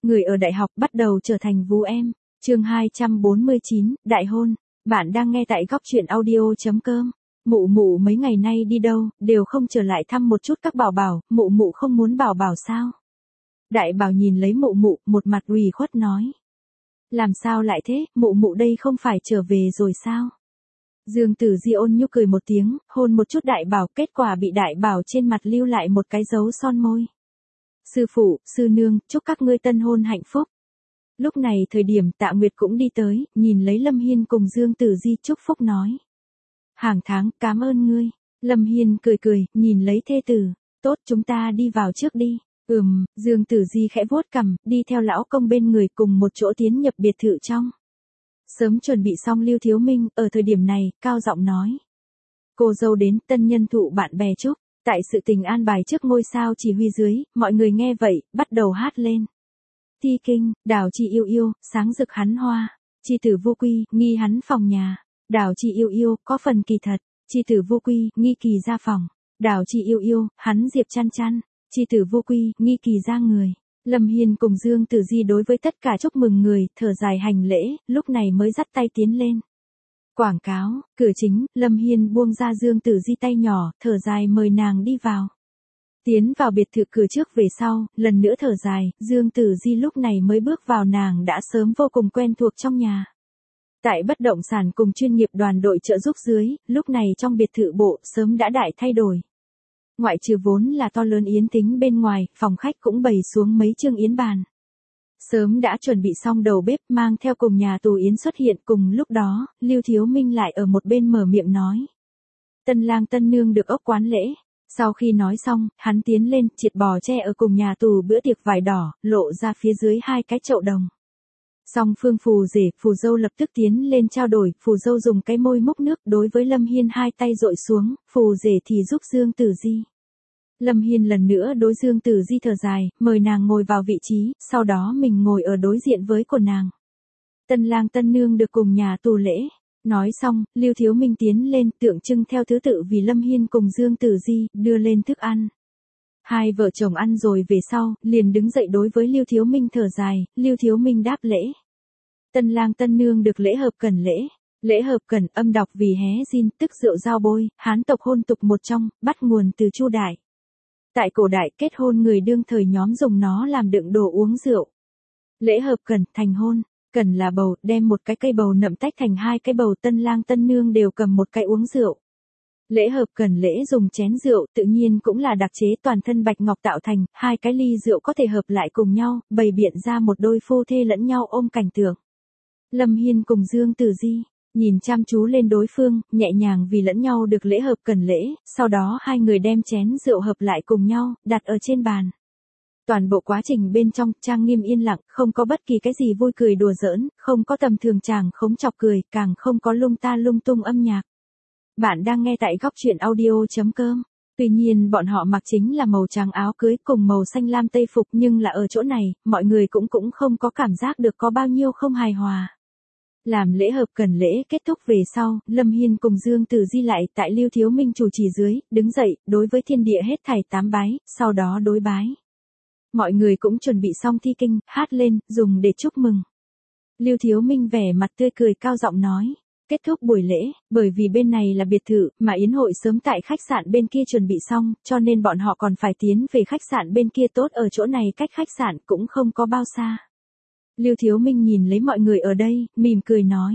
Người ở đại học bắt đầu trở thành vú em. Chương 249, Đại hôn. Bạn đang nghe tại góc truyện audio.com. Mụ mụ mấy ngày nay đi đâu, đều không trở lại thăm một chút các bảo bảo, mụ mụ không muốn bảo bảo sao? Đại bảo nhìn lấy mụ mụ, một mặt ủy khuất nói. Làm sao lại thế, mụ mụ đây không phải trở về rồi sao? Dương Tử Di ôn nhu cười một tiếng, hôn một chút đại bảo, kết quả bị đại bảo trên mặt lưu lại một cái dấu son môi. Sư phụ, sư nương, chúc các ngươi tân hôn hạnh phúc. Lúc này thời điểm Tạ Nguyệt cũng đi tới, nhìn lấy Lâm Hiên cùng Dương Tử Di chúc phúc nói. Hàng tháng, cảm ơn ngươi. Lâm Hiên cười cười, nhìn lấy thê tử. Tốt, chúng ta đi vào trước đi. Dương Tử Di khẽ vuốt cằm, đi theo lão công bên người cùng một chỗ tiến nhập biệt thự trong. Sớm chuẩn bị xong Lưu Thiếu Minh, ở thời điểm này, cao giọng nói. Cô dâu đến, tân nhân thụ bạn bè chúc. Tại sự tình an bài trước ngôi sao chỉ huy dưới, mọi người nghe vậy, bắt đầu hát lên. Thi kinh, đào chi yêu yêu, sáng rực hắn hoa. Chi tử vô quy, nghi hắn phòng nhà. Đào chi yêu yêu, có phần kỳ thật. Chi tử vô quy, nghi kỳ ra phòng. Đào chi yêu yêu, hắn diệp chăn chăn. Chi tử vô quy, nghi kỳ ra người. Lâm Hiên cùng Dương Tử Di đối với tất cả chúc mừng người, thở dài hành lễ, lúc này mới dắt tay tiến lên. Quảng cáo, cửa chính, Lâm Hiên buông ra Dương Tử Di tay nhỏ, thở dài mời nàng đi vào. Tiến vào biệt thự cửa trước về sau, lần nữa thở dài, Dương Tử Di lúc này mới bước vào, nàng đã sớm vô cùng quen thuộc trong nhà. Tại bất động sản cùng chuyên nghiệp đoàn đội trợ giúp dưới, lúc này trong biệt thự bộ sớm đã đại thay đổi. Ngoại trừ vốn là to lớn yến tính bên ngoài, phòng khách cũng bày xuống mấy chương yến bàn. Sớm đã chuẩn bị xong đầu bếp mang theo cùng nhà tù yến xuất hiện, cùng lúc đó, Lưu Thiếu Minh lại ở một bên mở miệng nói. Tân lang tân nương được ốc quán lễ. Sau khi nói xong, hắn tiến lên, triệt bò tre ở cùng nhà tù bữa tiệc vải đỏ, lộ ra phía dưới hai cái chậu đồng. Song phương phù rể, phù dâu lập tức tiến lên trao đổi, phù dâu dùng cái môi múc nước đối với Lâm Hiên hai tay dội xuống, phù rể thì giúp Dương Tử Di. Lâm Hiên lần nữa đối Dương Tử Di thở dài, mời nàng ngồi vào vị trí, sau đó mình ngồi ở đối diện với của nàng. Tân lang tân nương được cùng nhà tù lễ. Nói xong, Lưu Thiếu Minh tiến lên tượng trưng theo thứ tự vì Lâm Hiên cùng Dương Tử Di, đưa lên thức ăn. Hai vợ chồng ăn rồi về sau, liền đứng dậy đối với Lưu Thiếu Minh thở dài, Lưu Thiếu Minh đáp lễ. Tân lang tân nương được lễ hợp cần lễ. Lễ hợp cần âm đọc vì hé xin, tức rượu giao bôi, Hán tộc hôn tục một trong, bắt nguồn từ Chu Đại. Tại cổ đại kết hôn người đương thời nhóm dùng nó làm đựng đồ uống rượu. Lễ hợp cần, thành hôn. Cần là bầu, đem một cái cây bầu nậm tách thành hai cái bầu, tân lang tân nương đều cầm một cái uống rượu. Lễ hợp cần lễ dùng chén rượu, tự nhiên cũng là đặc chế toàn thân bạch ngọc tạo thành, hai cái ly rượu có thể hợp lại cùng nhau, bày biện ra một đôi phu thê lẫn nhau ôm cảnh tượng. Lâm Hiên cùng Dương Tử Di, nhìn chăm chú lên đối phương, nhẹ nhàng vì lẫn nhau được lễ hợp cần lễ, sau đó hai người đem chén rượu hợp lại cùng nhau, đặt ở trên bàn. Toàn bộ quá trình bên trong, trang nghiêm yên lặng, không có bất kỳ cái gì vui cười đùa giỡn, không có tầm thường chàng khống chọc cười, càng không có lung ta lung tung âm nhạc. Bạn đang nghe tại góc truyện audio.com. Tuy nhiên bọn họ mặc chính là màu trắng áo cưới cùng màu xanh lam tây phục, nhưng là ở chỗ này, mọi người cũng không có cảm giác được có bao nhiêu không hài hòa. Làm lễ hợp cần lễ kết thúc về sau, Lâm Hiên cùng Dương Tử Di lại tại Lưu Thiếu Minh chủ trì dưới, đứng dậy, đối với thiên địa hết thảy 8 bái, sau đó đối bái. Mọi người cũng chuẩn bị xong thi kinh, hát lên, dùng để chúc mừng. Lưu Thiếu Minh vẻ mặt tươi cười cao giọng nói. Kết thúc buổi lễ, bởi vì bên này là biệt thự, mà yến hội sớm tại khách sạn bên kia chuẩn bị xong, cho nên bọn họ còn phải tiến về khách sạn bên kia, tốt ở chỗ này cách khách sạn cũng không có bao xa. Lưu Thiếu Minh nhìn lấy mọi người ở đây, mỉm cười nói.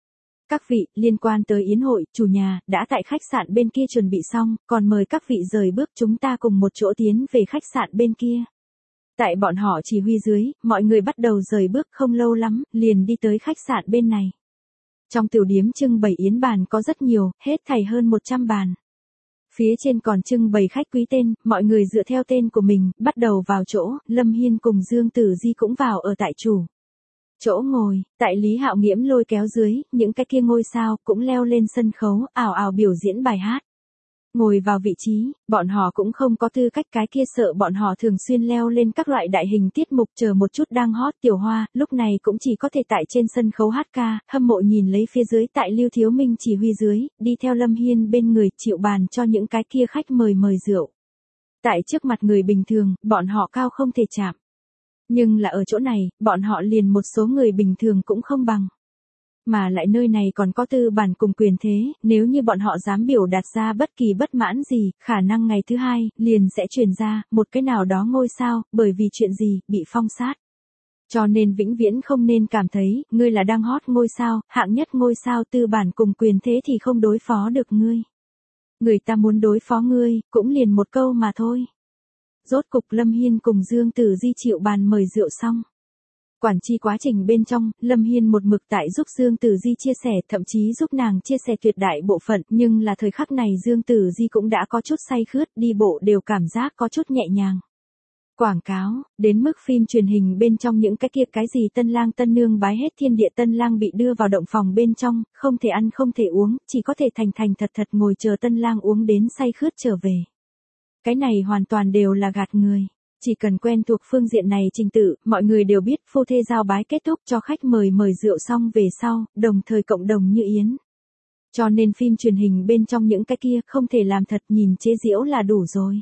Các vị, liên quan tới yến hội, chủ nhà, đã tại khách sạn bên kia chuẩn bị xong, còn mời các vị rời bước chúng ta cùng một chỗ tiến về khách sạn bên kia. Tại bọn họ chỉ huy dưới, mọi người bắt đầu rời bước, không lâu lắm, liền đi tới khách sạn bên này. Trong tiểu điếm trưng bày yến bàn có rất nhiều, hết thảy hơn 100 bàn. Phía trên còn trưng bày khách quý tên, mọi người dựa theo tên của mình, bắt đầu vào chỗ, Lâm Hiên cùng Dương Tử Di cũng vào ở tại chủ. Chỗ ngồi, tại Lý Hạo Nghiễm lôi kéo dưới, những cái kia ngôi sao cũng leo lên sân khấu, ào ào biểu diễn bài hát. Ngồi vào vị trí, bọn họ cũng không có tư cách, cái kia sợ bọn họ thường xuyên leo lên các loại đại hình tiết mục, chờ một chút đang hot Tiểu Hoa, lúc này cũng chỉ có thể tại trên sân khấu hát ca, hâm mộ nhìn lấy phía dưới tại Lưu Thiếu Minh chỉ huy dưới, đi theo Lâm Hiên bên người chịu bàn cho những cái kia khách mời rượu. Tại trước mặt người bình thường, bọn họ cao không thể chạm. Nhưng là ở chỗ này, bọn họ liền một số người bình thường cũng không bằng. Mà lại nơi này còn có tư bản cùng quyền thế, nếu như bọn họ dám biểu đạt ra bất kỳ bất mãn gì, khả năng ngày thứ hai, liền sẽ truyền ra, một cái nào đó ngôi sao, bởi vì chuyện gì, bị phong sát. Cho nên vĩnh viễn không nên cảm thấy, ngươi là đang hot ngôi sao, hạng nhất ngôi sao tư bản cùng quyền thế thì không đối phó được ngươi. Người ta muốn đối phó ngươi, cũng liền một câu mà thôi. Rốt cục Lâm Hiên cùng Dương Tử Di chịu bàn mời rượu xong. Quản tri quá trình bên trong, Lâm Hiên một mực tại giúp Dương Tử Di chia sẻ, thậm chí giúp nàng chia sẻ tuyệt đại bộ phận, nhưng là thời khắc này Dương Tử Di cũng đã có chút say khướt, đi bộ đều cảm giác có chút nhẹ nhàng. Quảng cáo, đến mức phim truyền hình bên trong những cái kia cái gì tân lang tân nương bái hết thiên địa tân lang bị đưa vào động phòng bên trong, không thể ăn không thể uống, chỉ có thể thành thành thật thật ngồi chờ tân lang uống đến say khướt trở về. Cái này hoàn toàn đều là gạt người. Chỉ cần quen thuộc phương diện này trình tự, mọi người đều biết phu thê giao bái kết thúc cho khách mời rượu xong về sau, đồng thời cộng đồng như yến. Cho nên phim truyền hình bên trong những cái kia không thể làm thật, nhìn chế giễu là đủ rồi.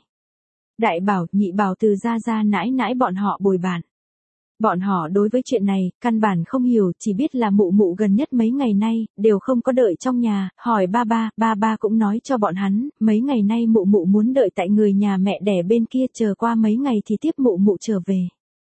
Đại bảo, nhị bảo từ ra nãi nãi bọn họ bồi bàn. Bọn họ đối với chuyện này, căn bản không hiểu, chỉ biết là mụ mụ gần nhất mấy ngày nay, đều không có đợi trong nhà, hỏi ba ba cũng nói cho bọn hắn, mấy ngày nay mụ mụ muốn đợi tại người nhà mẹ đẻ bên kia, chờ qua mấy ngày thì tiếp mụ mụ trở về.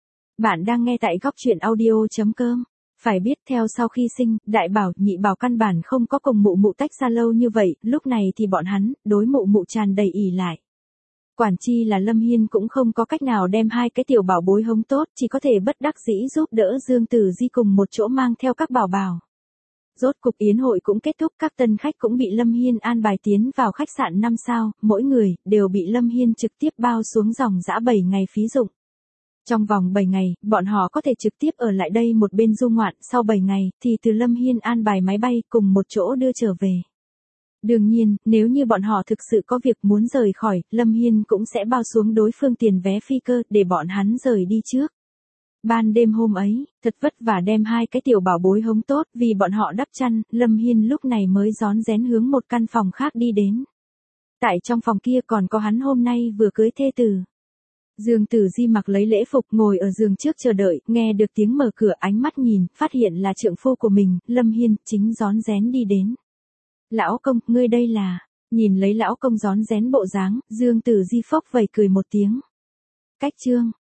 Bạn đang nghe tại góc chuyện audio.com. Phải biết theo sau khi sinh, đại bảo, nhị bảo căn bản không có cùng mụ mụ tách ra lâu như vậy, lúc này thì bọn hắn, đối mụ mụ tràn đầy ỷ lại. Quản chi là Lâm Hiên cũng không có cách nào đem hai cái tiểu bảo bối hống tốt, chỉ có thể bất đắc dĩ giúp đỡ Dương Tử Di cùng một chỗ mang theo các bảo bảo. Rốt cục yến hội cũng kết thúc, các tân khách cũng bị Lâm Hiên an bài tiến vào khách sạn 5 sao, mỗi người đều bị Lâm Hiên trực tiếp bao xuống dòng dã 7 ngày phí dụng. Trong vòng 7 ngày, bọn họ có thể trực tiếp ở lại đây một bên du ngoạn, sau 7 ngày thì từ Lâm Hiên an bài máy bay cùng một chỗ đưa trở về. Đương nhiên, nếu như bọn họ thực sự có việc muốn rời khỏi, Lâm Hiên cũng sẽ bao xuống đối phương tiền vé phi cơ để bọn hắn rời đi trước. Ban đêm hôm ấy, thật vất vả đem hai cái tiểu bảo bối hống tốt, vì bọn họ đắp chăn, Lâm Hiên lúc này mới rón rén hướng một căn phòng khác đi đến. Tại trong phòng kia còn có hắn hôm nay vừa cưới thê tử. Dương Tử Di mặc lấy lễ phục ngồi ở giường trước chờ đợi, nghe được tiếng mở cửa, ánh mắt nhìn, phát hiện là trượng phu của mình, Lâm Hiên, chính rón rén đi đến. Lão công, ngươi đây là, nhìn lấy lão công rón rén bộ dáng, Dương Tử Di phốc vẩy cười một tiếng. Cách chương,